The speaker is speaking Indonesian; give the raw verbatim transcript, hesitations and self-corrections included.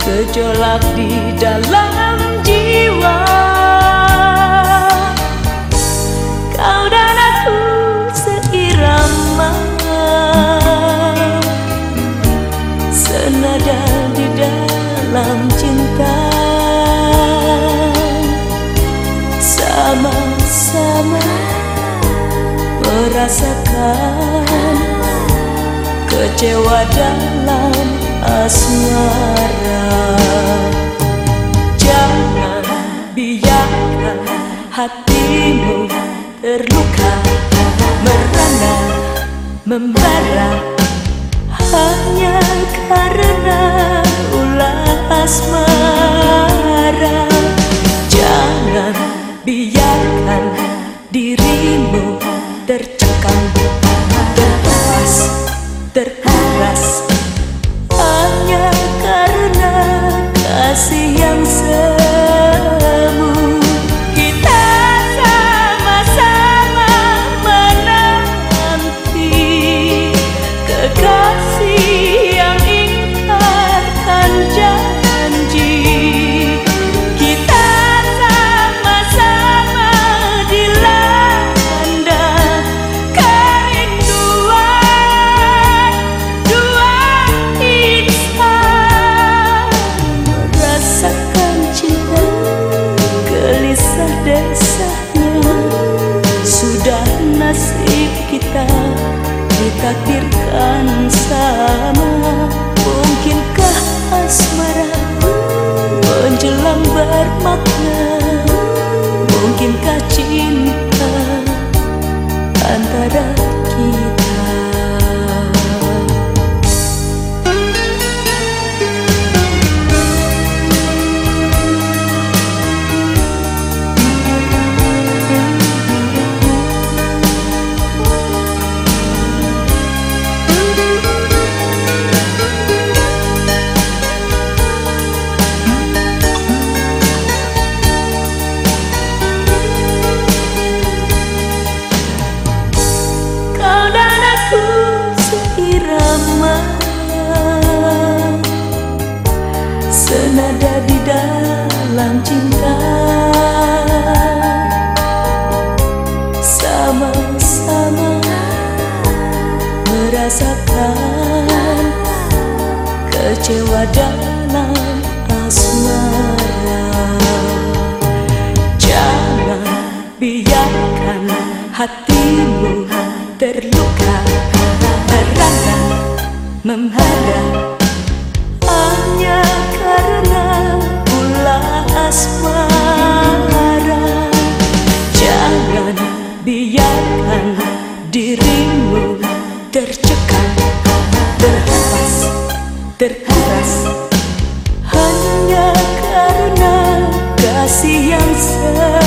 gejolak di dalam jiwa. Kau dan aku seirama, senada di dalam cinta, sama-sama merasakan kecewa dalam asmara. Jangan biarkan hatimu terluka, merana, membara, hanya karena ulah asmara. Jangan biarkan dirimu tercekam, terlepas, terkuras, hanya karena kasih yang semu. Kita sama-sama menanti kekasih yang ingkarkan janji. Kita sama-sama dilanda kerinduan, dua insan merasakan cinta, gelisah desahnya. Sudah nasib kita ditakdirkan sama. Mungkinkah asmara menjelang bermakna? Mungkinkah cinta antara kita? Senada di dalam cinta, sama-sama merasakan kecewa dalam asmara. Jangan biarkan hatimu terluka, merana, membara, hanya karena ulah asmara. Jangan biarkan dirimu tercekam, terhempas, terkuras, hanya karena kasih yang semu.